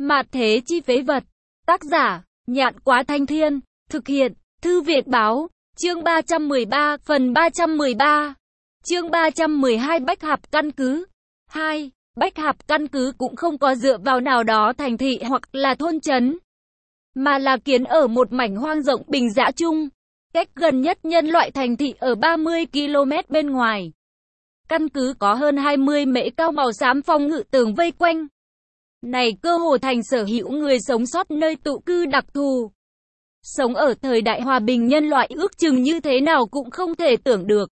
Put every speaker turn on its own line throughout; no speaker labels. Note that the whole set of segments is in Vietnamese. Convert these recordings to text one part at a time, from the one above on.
Mạt thế chi phế vật. Tác giả, Nhạn Quá Thanh Thiên. Thực hiện, Thư Việt Báo. Chương 313, phần 313. Chương 312 Bách Hạp căn cứ. 2. Bách Hạp căn cứ cũng không có dựa vào nào đó thành thị hoặc là thôn trấn, mà là kiến ở một mảnh hoang rộng bình dã chung. Cách gần nhất nhân loại thành thị ở 30 km bên ngoài. Căn cứ có hơn 20 mễ cao màu xám phòng ngự tường vây quanh. Này cơ hồ thành sở hữu người sống sót nơi tụ cư đặc thù. Sống ở thời đại hòa bình nhân loại ước chừng như thế nào cũng không thể tưởng được.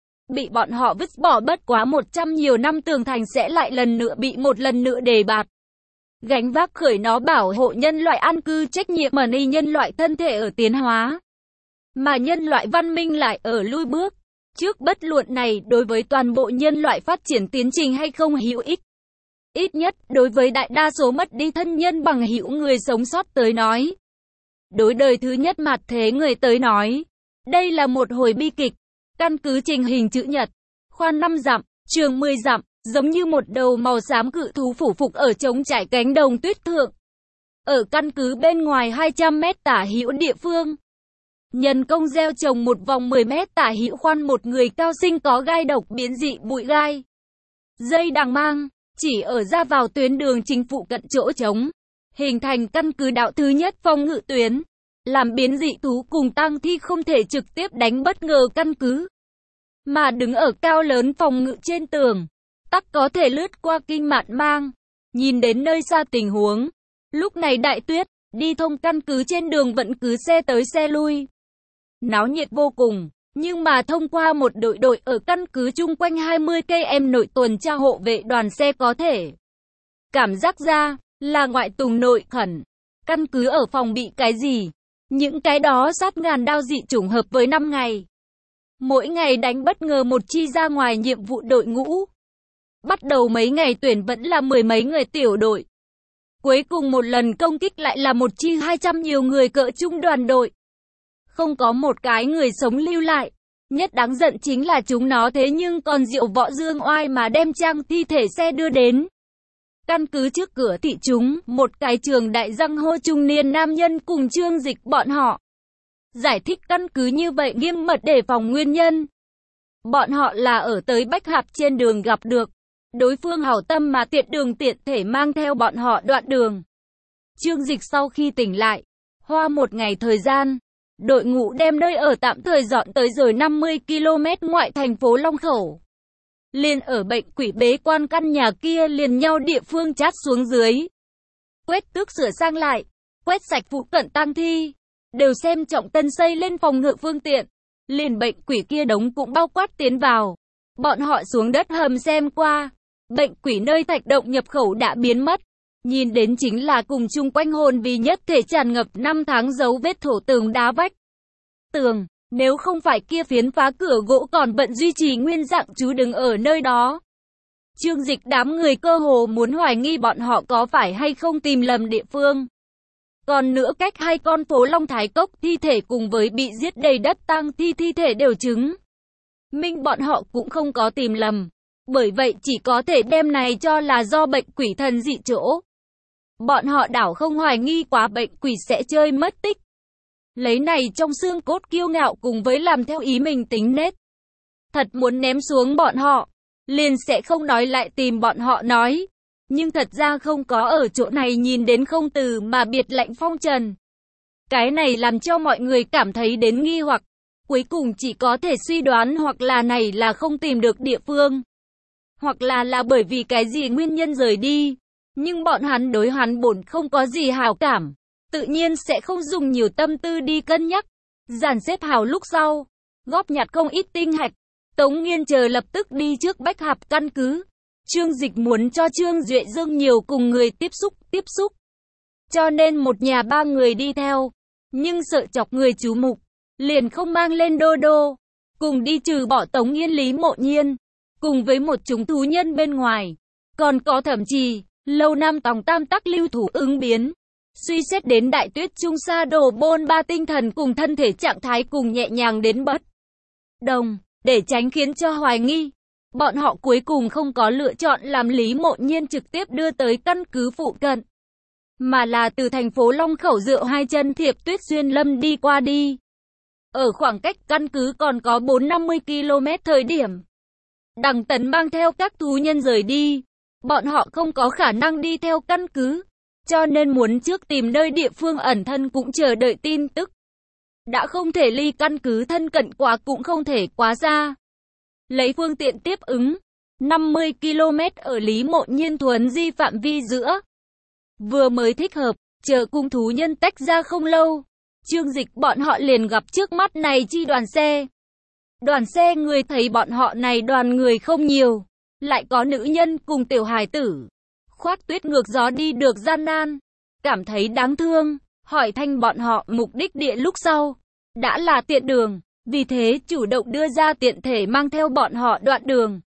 Bị bọn họ vứt bỏ bất quá 100 nhiều năm tường thành sẽ lại lần nữa bị một lần nữa đề bạt. Gánh vác khởi nó bảo hộ nhân loại an cư trách nhiệm mà ni nhân loại thân thể ở tiến hóa. Mà nhân loại văn minh lại ở lui bước. Trước bất luận này đối với toàn bộ nhân loại phát triển tiến trình hay không hữu ích. Ít nhất đối với đại đa số mất đi thân nhân bằng hữu người sống sót tới nói. Đối đời thứ nhất mạt thế người tới nói. Đây là một hồi bi kịch. Căn cứ trình hình chữ nhật. Khoan 5 dặm, trường 10 dặm. Giống như một đầu màu xám cự thú phủ phục ở trống trải cánh đồng tuyết thượng. Ở căn cứ bên ngoài 200 mét tả hữu địa phương. Nhân công gieo trồng một vòng 10 mét tả hữu khoan một người cao sinh có gai độc biến dị bụi gai. Dây đằng mang, chỉ ở ra vào tuyến đường chính phụ cận chỗ trống. Hình thành căn cứ đạo thứ nhất phòng ngự tuyến. Làm biến dị thú cùng tang thi không thể trực tiếp đánh bất ngờ căn cứ. Mà đứng ở cao lớn phòng ngự trên tường. Tắc có thể lướt qua kinh mạn mang. Nhìn đến nơi xa tình huống. Lúc này đại tuyết, đi thông căn cứ trên đường vẫn cứ xe tới xe lui. Náo nhiệt vô cùng, nhưng mà thông qua một đội ở căn cứ chung quanh 20 cây em nội tuần tra hộ vệ đoàn xe có thể. Cảm giác ra, là ngoại tùng nội khẩn. Căn cứ ở phòng bị cái gì? Những cái đó sát ngàn đao dị trùng hợp với 5 ngày. Mỗi ngày đánh bất ngờ một chi ra ngoài nhiệm vụ đội ngũ. Bắt đầu mấy ngày tuyển vẫn là 10 mấy người tiểu đội. Cuối cùng một lần công kích lại là một chi 200 nhiều người cỡ trung đoàn đội. Không có một cái người sống lưu lại. Nhất đáng giận chính là chúng nó thế nhưng còn diệu võ dương oai mà đem trang thi thể xe đưa đến. Căn cứ trước cửa thị chúng, một cái trường đại răng hô trung niên nam nhân cùng Trương Dịch bọn họ. Giải thích căn cứ như vậy nghiêm mật để phòng nguyên nhân. Bọn họ là ở tới Bách Hạp trên đường gặp được. Đối phương hảo tâm mà tiện đường tiện thể mang theo bọn họ đoạn đường. Trương Dịch sau khi tỉnh lại, hoa một ngày thời gian, đội ngũ đem nơi ở tạm thời dọn tới rồi 50 km ngoại thành phố Long Khẩu. Liền ở bệnh quỷ bế quan căn nhà kia liền nhau địa phương chát xuống dưới. Quét tước sửa sang lại, quét sạch phụ cận tang thi, đều xem trọng tân xây lên phòng ngự phương tiện. Liền bệnh quỷ kia đống cũng bao quát tiến vào. Bọn họ xuống đất hầm xem qua. Bệnh quỷ nơi thạch động nhập khẩu đã biến mất. Nhìn đến chính là cùng chung quanh hồn vì nhất thể tràn ngập 5 tháng dấu vết thổ tường đá vách. Tường, nếu không phải kia phiến phá cửa gỗ còn vẫn duy trì nguyên dạng chú đứng ở nơi đó. Trương Dịch đám người cơ hồ muốn hoài nghi bọn họ có phải hay không tìm lầm địa phương. Còn nữa cách hai con phố Long Thái Cốc thi thể cùng với bị giết đầy đất tang thi thi thể đều chứng minh bọn họ cũng không có tìm lầm. Bởi vậy chỉ có thể đem này cho là do bệnh quỷ thần dị chỗ. Bọn họ đảo không hoài nghi quá bệnh quỷ sẽ chơi mất tích. Lấy này trong xương cốt kiêu ngạo cùng với làm theo ý mình tính nết. Thật muốn ném xuống bọn họ, liền sẽ không nói lại tìm bọn họ nói. Nhưng thật ra không có ở chỗ này nhìn đến không từ mà biệt lạnh phong trần. Cái này làm cho mọi người cảm thấy đến nghi hoặc. Cuối cùng chỉ có thể suy đoán hoặc là này là không tìm được địa phương. Hoặc là bởi vì cái gì nguyên nhân rời đi. Nhưng bọn hắn đối hắn bổn không có gì hảo cảm. Tự nhiên sẽ không dùng nhiều tâm tư đi cân nhắc. Dàn xếp hào lúc sau. Góp nhặt không ít tinh hạch. Tống Nghiên chờ lập tức đi trước Bách Hạp căn cứ. Trương Dịch muốn cho Trương Duệ Dương nhiều cùng người tiếp xúc. Cho nên một nhà 3 người đi theo. Nhưng sợ chọc người chú mục. Liền không mang lên đô đô. Cùng đi trừ bỏ Tống Nghiên Lý Mộ Nhiên. Cùng với một chúng thú nhân bên ngoài. Còn có thậm chí, Lâu Nam Tòng Tam Tắc lưu thủ ứng biến. Suy xét đến đại tuyết trung sa đồ bôn ba tinh thần cùng thân thể trạng thái cùng nhẹ nhàng đến bất đồng. Để tránh khiến cho hoài nghi. Bọn họ cuối cùng không có lựa chọn làm Lý Mộ Nhiên trực tiếp đưa tới căn cứ phụ cận. mà là từ thành phố Long Khẩu dựa hai chân thiệp Tuyết Xuyên Lâm đi qua đi. Ở khoảng cách căn cứ còn có 450 km thời điểm Đằng Tấn mang theo các thú nhân rời đi. Bọn họ không có khả năng đi theo căn cứ, cho nên muốn trước tìm nơi địa phương ẩn thân cũng chờ đợi tin tức. Đã không thể ly căn cứ thân cận quá cũng không thể quá xa. Lấy phương tiện tiếp ứng, 50 km ở Lý Mộ Nhiên thuần di phạm vi giữa. Vừa mới thích hợp, chờ cùng thú nhân tách ra không lâu. Trương Dịch bọn họ liền gặp trước mắt này chi đoàn xe. Đoàn xe người thấy bọn họ này đoàn người không nhiều, lại có nữ nhân cùng tiểu hài tử. Khoác tuyết ngược gió đi được gian nan, cảm thấy đáng thương, hỏi thanh bọn họ mục đích địa lúc sau. Đã là tiện đường, vì thế chủ động đưa ra tiện thể mang theo bọn họ đoạn đường.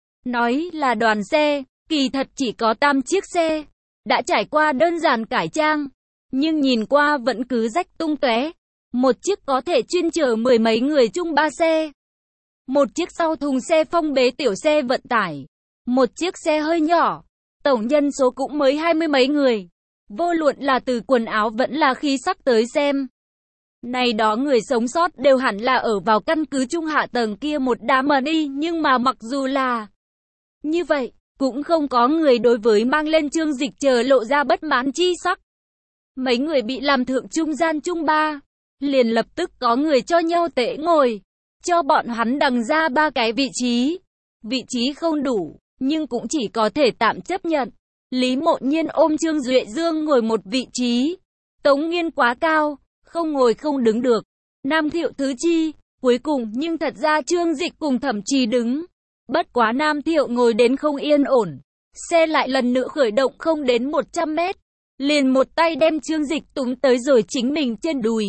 Nói là đoàn xe, kỳ thật chỉ có 8 chiếc xe, đã trải qua đơn giản cải trang, nhưng nhìn qua vẫn cứ rách tung tóe. Một chiếc có thể chuyên chở 10 mấy người chung 3 xe. Một chiếc sau thùng xe phong bế tiểu xe vận tải. Một chiếc xe hơi nhỏ. Tổng nhân số cũng mới 20 mấy người. Vô luận là từ quần áo vẫn là khí sắc tới xem. Này đó người sống sót đều hẳn là ở vào căn cứ trung hạ tầng kia một đám mờ đi, nhưng mà mặc dù là như vậy, cũng không có người đối với mang lên Trương Dịch chờ lộ ra bất mãn chi sắc. Mấy người bị làm thượng trung gian trung ba, liền lập tức có người cho nhau tệ ngồi, cho bọn hắn đằng ra 3 cái vị trí. Vị trí không đủ, nhưng cũng chỉ có thể tạm chấp nhận. Lý Mộ Nhiên ôm Trương Duệ Dương ngồi một vị trí. Tống Nghiên quá cao, không ngồi không đứng được. Nam Thiệu thứ chi, cuối cùng nhưng thật ra Trương Dịch cùng Thẩm Trì đứng. Bất quá Nam Thiệu ngồi đến không yên ổn. Xe lại lần nữa khởi động không đến 100 mét. Liền một tay đem Trương Dịch túm tới rồi chính mình trên đùi.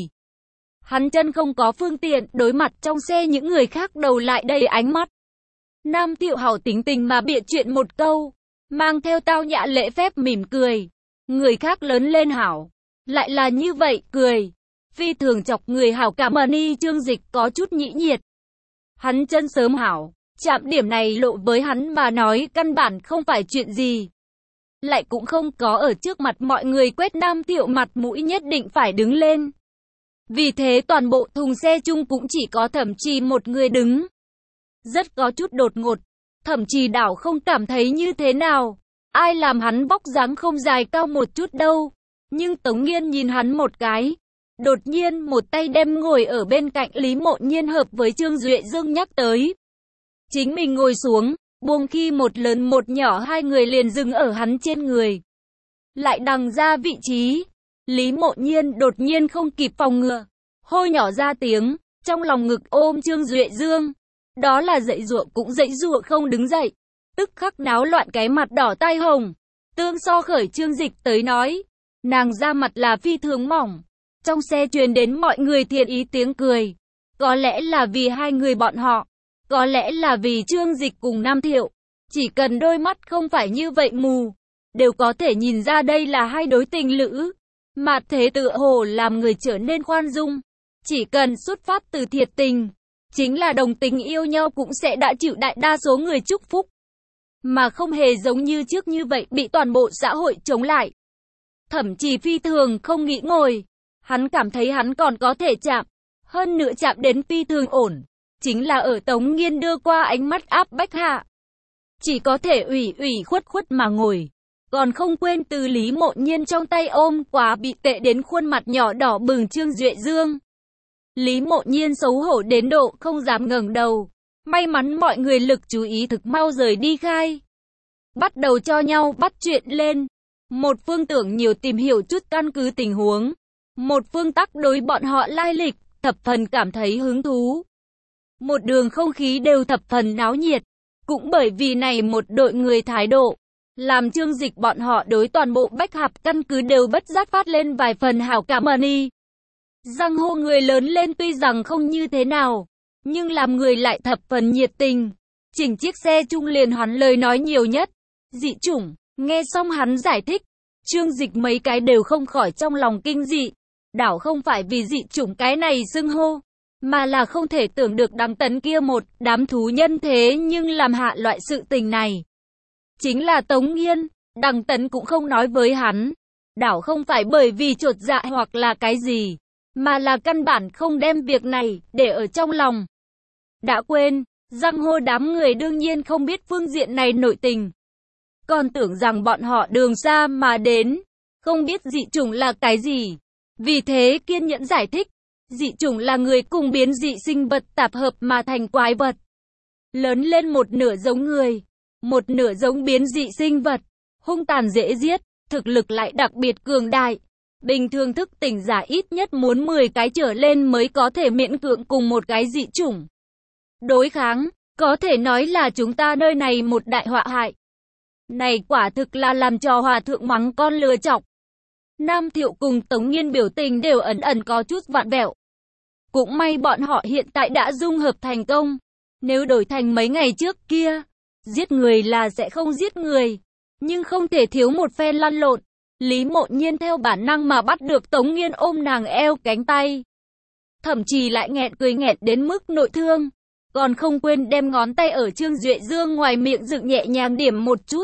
Hắn chân không có phương tiện, đối mặt trong xe những người khác đầu lại đầy ánh mắt. Nam Thiệu hảo tính tình mà bịa chuyện một câu, mang theo tao nhã lễ phép mỉm cười. Người khác lớn lên hảo, lại là như vậy, cười. Phi thường chọc người hảo cảm ơn. Trương Dịch có chút nhĩ nhiệt. Hắn chân sớm hảo, chạm điểm này lộ với hắn mà nói căn bản không phải chuyện gì. Lại cũng không có ở trước mặt mọi người quét Nam Thiệu mặt mũi nhất định phải đứng lên. Vì thế toàn bộ thùng xe chung cũng chỉ có Thẩm Trì một người đứng. Rất có chút đột ngột. Thẩm Trì đảo không cảm thấy như thế nào. Ai làm hắn vóc dáng không dài cao một chút đâu. Nhưng Tống Nghiên nhìn hắn một cái. Đột nhiên một tay đem ngồi ở bên cạnh Lý Mộ Nhiên hợp với Trương Duệ Dương nhắc tới. Chính mình ngồi xuống, buông khi một lớn một nhỏ hai người liền dừng ở hắn trên người. Lại đằng ra vị trí. Lý Mộ Nhiên đột nhiên không kịp phòng ngừa. Hôi nhỏ ra tiếng, trong lòng ngực ôm Trương Duệ Dương. Đó là dãy dụa cũng dãy dụa không đứng dậy. Tức khắc náo loạn cái mặt đỏ tai hồng. Tương so khởi Trương Dịch tới nói. Nàng ra mặt là phi thường mỏng. Trong xe truyền đến mọi người thiện ý tiếng cười. Có lẽ là vì hai người bọn họ. Có lẽ là vì Trương Dịch cùng Nam Thiệu. Chỉ cần đôi mắt không phải như vậy mù. Đều có thể nhìn ra đây là hai đối tình lữ. Mà thế tựa hồ làm người trở nên khoan dung. Chỉ cần xuất phát từ thiệt tình. Chính là đồng tình yêu nhau cũng sẽ đã chịu đại đa số người chúc phúc. Mà không hề giống như trước như vậy bị toàn bộ xã hội chống lại. Thẩm Trì phi thường không nghĩ ngồi. Hắn cảm thấy hắn còn có thể chạm. Hơn nữa chạm đến phi thường ổn. Chính là ở Tống Nghiên đưa qua ánh mắt áp bách hạ. Chỉ có thể ủy khuất mà ngồi. Còn không quên từ Lý Mộ Nhiên trong tay ôm quá bị tệ đến khuôn mặt nhỏ đỏ bừng Trương Duệ Dương. Lý Mộ Nhiên xấu hổ đến độ không dám ngẩng đầu. May mắn mọi người lực chú ý thực mau rời đi khai. Bắt đầu cho nhau bắt chuyện lên. Một phương tưởng nhiều tìm hiểu chút căn cứ tình huống. Một phương tắc đối bọn họ lai lịch, thập phần cảm thấy hứng thú. Một đường không khí đều thập phần náo nhiệt. Cũng bởi vì này một đội người thái độ. Làm Trương Dịch bọn họ đối toàn bộ Bách Hạp căn cứ đều bất giác phát lên vài phần hảo cảm ơn. Giang hồ người lớn lên tuy rằng không như thế nào, nhưng làm người lại thập phần nhiệt tình. Chỉnh chiếc xe chung liền hắn lời nói nhiều nhất. Dị chủng, nghe xong hắn giải thích. Trương Dịch mấy cái đều không khỏi trong lòng kinh dị. Đảo không phải vì dị chủng cái này xưng hô, mà là không thể tưởng được Đằng Tấn kia một đám thú nhân thế nhưng làm hạ loại sự tình này. Chính là Tống Nghiên, Đằng Tấn cũng không nói với hắn. đảo không phải bởi vì chột dạ hoặc là cái gì, mà là căn bản không đem việc này để ở trong lòng. Đã quên, giang hồ đám người đương nhiên không biết phương diện này nội tình. Còn tưởng rằng bọn họ đường xa mà đến, không biết dị chủng là cái gì. Vì thế kiên nhẫn giải thích, dị chủng là người cùng biến dị sinh vật tạp hợp mà thành quái vật. Lớn lên một nửa giống người, một nửa giống biến dị sinh vật, hung tàn dễ giết, thực lực lại đặc biệt cường đại. Bình thường thức tỉnh giả ít nhất muốn 10 cái trở lên mới có thể miễn cưỡng cùng một cái dị chủng đối kháng, có thể nói là chúng ta nơi này một đại họa hại. Này quả thực là làm cho hòa thượng mắng con lừa chọc. Nam Thiệu cùng Tống Nghiên biểu tình đều ẩn ẩn có chút vặn vẹo. Cũng may bọn họ hiện tại đã dung hợp thành công. Nếu đổi thành mấy ngày trước kia, giết người là sẽ không giết người, nhưng không thể thiếu một phen lăn lộn. Lý Mộ Nhiên theo bản năng mà bắt được Tống Nghiên ôm nàng eo cánh tay. Thậm chí lại nghẹn cười nghẹn đến mức nội thương. Còn không quên đem ngón tay ở Trương Duệ Dương ngoài miệng dựng nhẹ nhàng điểm một chút.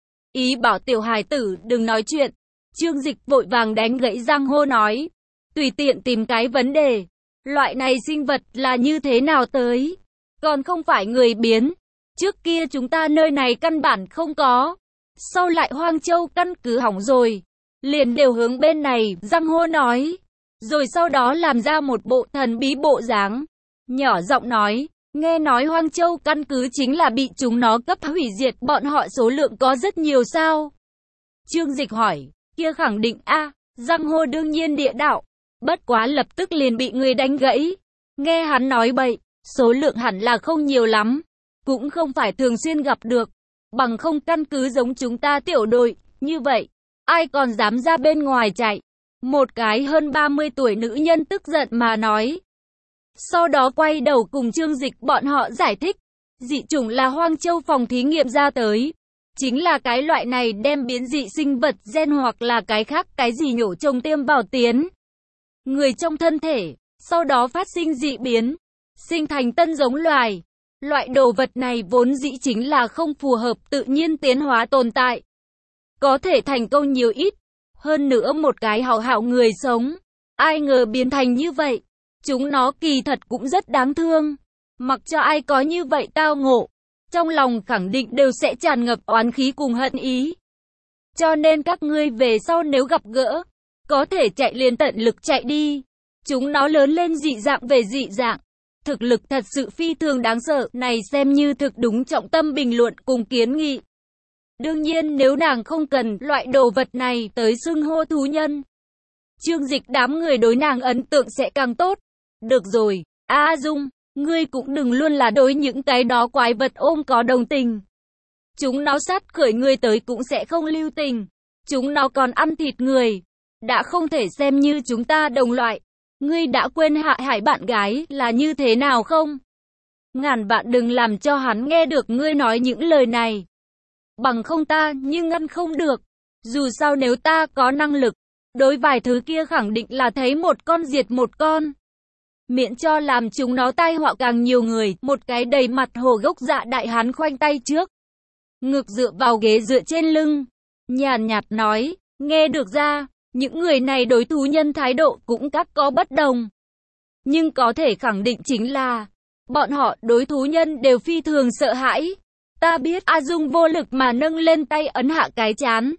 Ý bảo tiểu hài tử đừng nói chuyện. Trương Dịch vội vàng đánh gãy giang hô nói. Tùy tiện tìm cái vấn đề. Loại này sinh vật là như thế nào tới? Còn không phải người biến. Trước kia chúng ta nơi này căn bản không có. Sau lại Hoang Châu căn cứ hỏng rồi. Liền đều hướng bên này, giang hô nói. Rồi sau đó làm ra một bộ thần bí bộ dáng. Nhỏ giọng nói. Nghe nói Hoang Châu căn cứ chính là bị chúng nó cấp hủy diệt, bọn họ số lượng có rất nhiều sao? Trương Dịch hỏi, kia khẳng định a, giang hồ đương nhiên địa đạo, bất quá lập tức liền bị người đánh gãy. Nghe hắn nói bậy, số lượng hẳn là không nhiều lắm, cũng không phải thường xuyên gặp được, bằng không căn cứ giống chúng ta tiểu đội, như vậy, ai còn dám ra bên ngoài chạy? Một cái hơn 30 tuổi nữ nhân tức giận mà nói. Sau đó quay đầu cùng Trương Dịch bọn họ giải thích, dị chủng là Hoang Châu phòng thí nghiệm ra tới. Chính là cái loại này đem biến dị sinh vật gen hoặc là cái khác cái gì nhổ trồng tiêm vào tiến người trong thân thể, sau đó phát sinh dị biến, sinh thành tân giống loài. Loại đồ vật này vốn dĩ chính là không phù hợp tự nhiên tiến hóa tồn tại. Có thể thành công nhiều ít, hơn nữa một cái hảo hảo người sống, ai ngờ biến thành như vậy. Chúng nó kỳ thật cũng rất đáng thương. Mặc cho ai có như vậy tao ngộ, trong lòng khẳng định đều sẽ tràn ngập oán khí cùng hận ý. Cho nên các ngươi về sau nếu gặp gỡ, có thể chạy liền tận lực chạy đi. Chúng nó lớn lên dị dạng về dị dạng. Thực lực thật sự phi thường đáng sợ. Này xem như thực đúng trọng tâm bình luận cùng kiến nghị. Đương nhiên nếu nàng không cần loại đồ vật này tới xưng hô thú nhân, Trương Dịch đám người đối nàng ấn tượng sẽ càng tốt. Được rồi, A Dung, ngươi cũng đừng luôn là đối những cái đó quái vật ôm có đồng tình. Chúng nó sát khởi ngươi tới cũng sẽ không lưu tình. Chúng nó còn ăn thịt người. Đã không thể xem như chúng ta đồng loại. Ngươi đã quên Hạ Hải bạn gái là như thế nào không? Ngàn vạn đừng làm cho hắn nghe được ngươi nói những lời này. Bằng không ta nhưng ngăn không được. Dù sao nếu ta có năng lực, đối vài thứ kia khẳng định là thấy một con diệt một con. Miễn cho làm chúng nó tai họa càng nhiều người. Một cái đầy mặt hồ gốc dạ đại hán khoanh tay trước ngực dựa vào ghế dựa trên lưng, nhàn nhạt nói, nghe được ra, những người này đối thú nhân thái độ cũng các có bất đồng. Nhưng có thể khẳng định chính là, bọn họ đối thú nhân đều phi thường sợ hãi. Ta biết. A Dung vô lực mà nâng lên tay ấn hạ cái trán.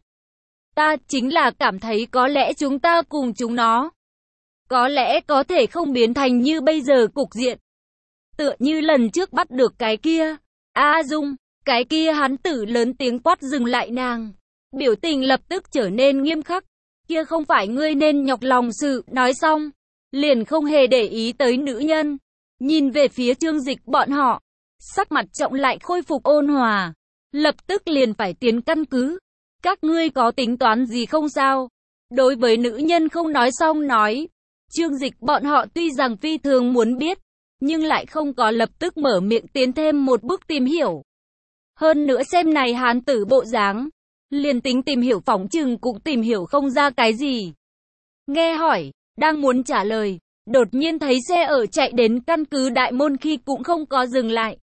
Ta chính là cảm thấy có lẽ chúng ta cùng chúng nó, có lẽ có thể không biến thành như bây giờ cục diện. Tựa như lần trước bắt được cái kia. A Dung, cái kia hắn tử lớn tiếng quát dừng lại nàng. Biểu tình lập tức trở nên nghiêm khắc. Kia không phải ngươi nên nhọc lòng sự. Nói xong, liền không hề để ý tới nữ nhân. Nhìn về phía Trương Dịch bọn họ. Sắc mặt trọng lại khôi phục ôn hòa. Lập tức liền phải tiến căn cứ. Các ngươi có tính toán gì không sao? Đối với nữ nhân không nói xong nói. Trương Dịch bọn họ tuy rằng phi thường muốn biết, nhưng lại không có lập tức mở miệng tiến thêm một bước tìm hiểu. Hơn nữa xem này hán tử bộ dáng, liền tính tìm hiểu phỏng chừng cũng tìm hiểu không ra cái gì. Nghe hỏi, đang muốn trả lời, đột nhiên thấy xe ở chạy đến căn cứ đại môn khi cũng không có dừng lại,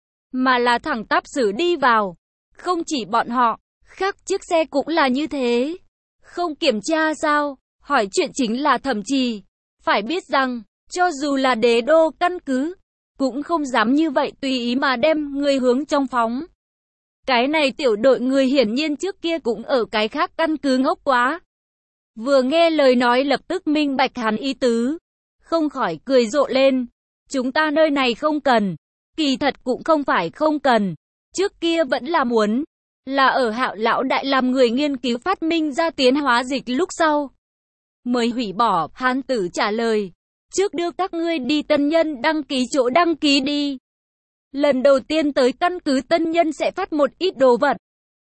mà là thẳng tắp xử đi vào. Không chỉ bọn họ, khác chiếc xe cũng là như thế. Không kiểm tra sao? Hỏi chuyện chính là Thẩm Trì. Phải biết rằng, cho dù là đế đô căn cứ, cũng không dám như vậy tùy ý mà đem người hướng trong phóng. Cái này tiểu đội người hiển nhiên trước kia cũng ở cái khác căn cứ ngốc quá. Vừa nghe lời nói lập tức minh bạch hắn ý tứ. Không khỏi cười rộ lên. Chúng ta nơi này không cần. Kỳ thật cũng không phải không cần. Trước kia vẫn là muốn. Là ở Hạo lão đại làm người nghiên cứu phát minh ra tiến hóa dịch lúc sau. Mới hủy bỏ, Hán tử trả lời. Trước đưa các ngươi đi tân nhân đăng ký chỗ đăng ký đi. Lần đầu tiên tới căn cứ tân nhân sẽ phát một ít đồ vật.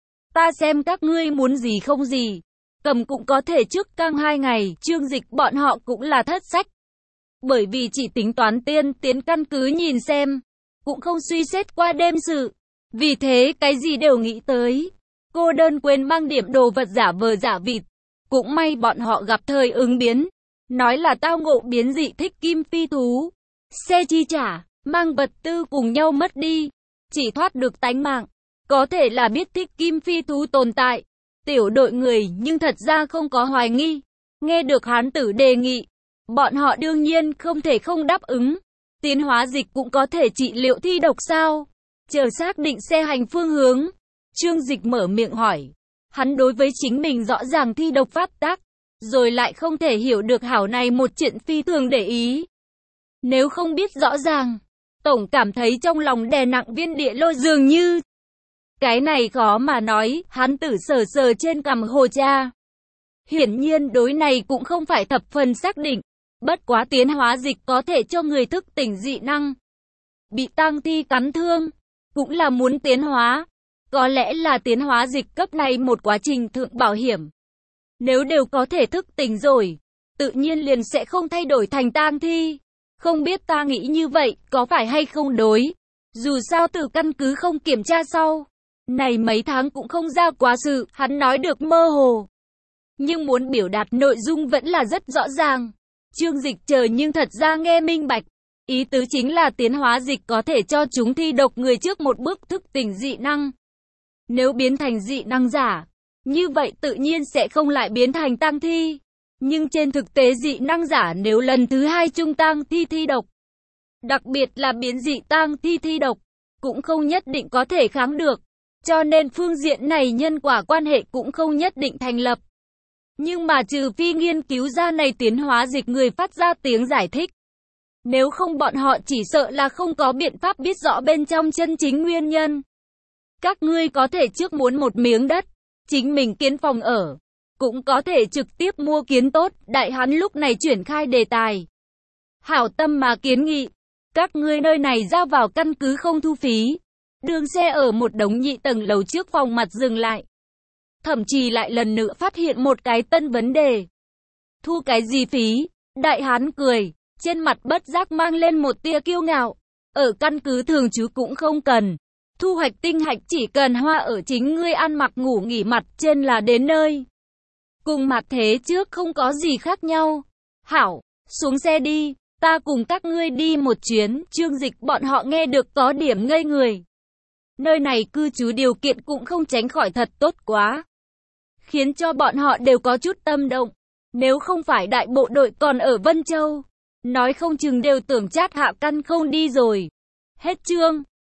Ta xem các ngươi muốn gì không gì. Cầm cũng có thể trước căng 2 ngày, Trương Dịch bọn họ cũng là thất sách. Bởi vì chỉ tính toán tiến căn cứ nhìn xem, cũng không suy xét qua đêm sự. Vì thế cái gì đều nghĩ tới. Cô đơn quên mang điểm đồ vật giả vờ giả vịt. Cũng may bọn họ gặp thời ứng biến. Nói là tao ngộ biến dị thích kim phi thú. Xe chi trả, mang vật tư cùng nhau mất đi. Chỉ thoát được tánh mạng. Có thể là biết thích kim phi thú tồn tại. Tiểu đội người nhưng thật ra không có hoài nghi. Nghe được hán tử đề nghị. Bọn họ đương nhiên không thể không đáp ứng. Tiến hóa dịch cũng có thể trị liệu thi độc sao? Chờ xác định xe hành phương hướng. Trương Dịch mở miệng hỏi. Hắn đối với chính mình rõ ràng thi độc phát tác. Rồi lại không thể hiểu được hảo này một chuyện phi thường để ý. Nếu không biết rõ ràng, tổng cảm thấy trong lòng đè nặng viên địa lôi dường như. Cái này khó mà nói, hắn tử sờ sờ trên cằm hồ cha. Hiển nhiên đối này cũng không phải thập phần xác định. Bất quá tiến hóa dịch có thể cho người thức tỉnh dị năng. Bị tang thi cắn thương, cũng là muốn tiến hóa. Có lẽ là tiến hóa dịch cấp này một quá trình thượng bảo hiểm. Nếu đều có thể thức tỉnh rồi, tự nhiên liền sẽ không thay đổi thành tang thi. Không biết ta nghĩ như vậy, có phải hay không đối. Dù sao từ căn cứ không kiểm tra sau. Này mấy tháng cũng không ra quá sự, hắn nói được mơ hồ. Nhưng muốn biểu đạt nội dung vẫn là rất rõ ràng. Trương Dịch chờ nhưng thật ra nghe minh bạch. Ý tứ chính là tiến hóa dịch có thể cho chúng thi độc người trước một bước thức tỉnh dị năng. Nếu biến thành dị năng giả, như vậy tự nhiên sẽ không lại biến thành tang thi. Nhưng trên thực tế dị năng giả nếu lần thứ 2 trung tang thi thi độc, đặc biệt là biến dị tang thi thi độc, cũng không nhất định có thể kháng được. Cho nên phương diện này nhân quả quan hệ cũng không nhất định thành lập. Nhưng mà trừ phi nghiên cứu ra này tiến hóa dịch người phát ra tiếng giải thích. Nếu không bọn họ chỉ sợ là không có biện pháp biết rõ bên trong chân chính nguyên nhân. Các ngươi có thể trước muốn một miếng đất, chính mình kiến phòng ở. Cũng có thể trực tiếp mua kiến tốt, đại hắn lúc này chuyển khai đề tài. Hảo tâm mà kiến nghị. Các ngươi nơi này ra vào căn cứ không thu phí. Đường xe ở một đống nhị tầng lầu trước phòng mặt dừng lại. Thậm chí lại lần nữa phát hiện một cái tân vấn đề. Thu cái gì phí? Đại hán cười, trên mặt bất giác mang lên một tia kiêu ngạo. Ở căn cứ thường trú cũng không cần. Thu hoạch tinh hạch chỉ cần hoa ở chính ngươi ăn mặc ngủ nghỉ mặt trên là đến nơi. Cùng mặt thế trước không có gì khác nhau. Hảo, xuống xe đi, ta cùng các ngươi đi một chuyến. Trương Dịch bọn họ nghe được có điểm ngây người. Nơi này cư trú điều kiện cũng không tránh khỏi thật tốt quá. Khiến cho bọn họ đều có chút tâm động. Nếu không phải đại bộ đội còn ở Vân Châu, nói không chừng đều tưởng Trát Hạ Căn không đi rồi. Hết chương.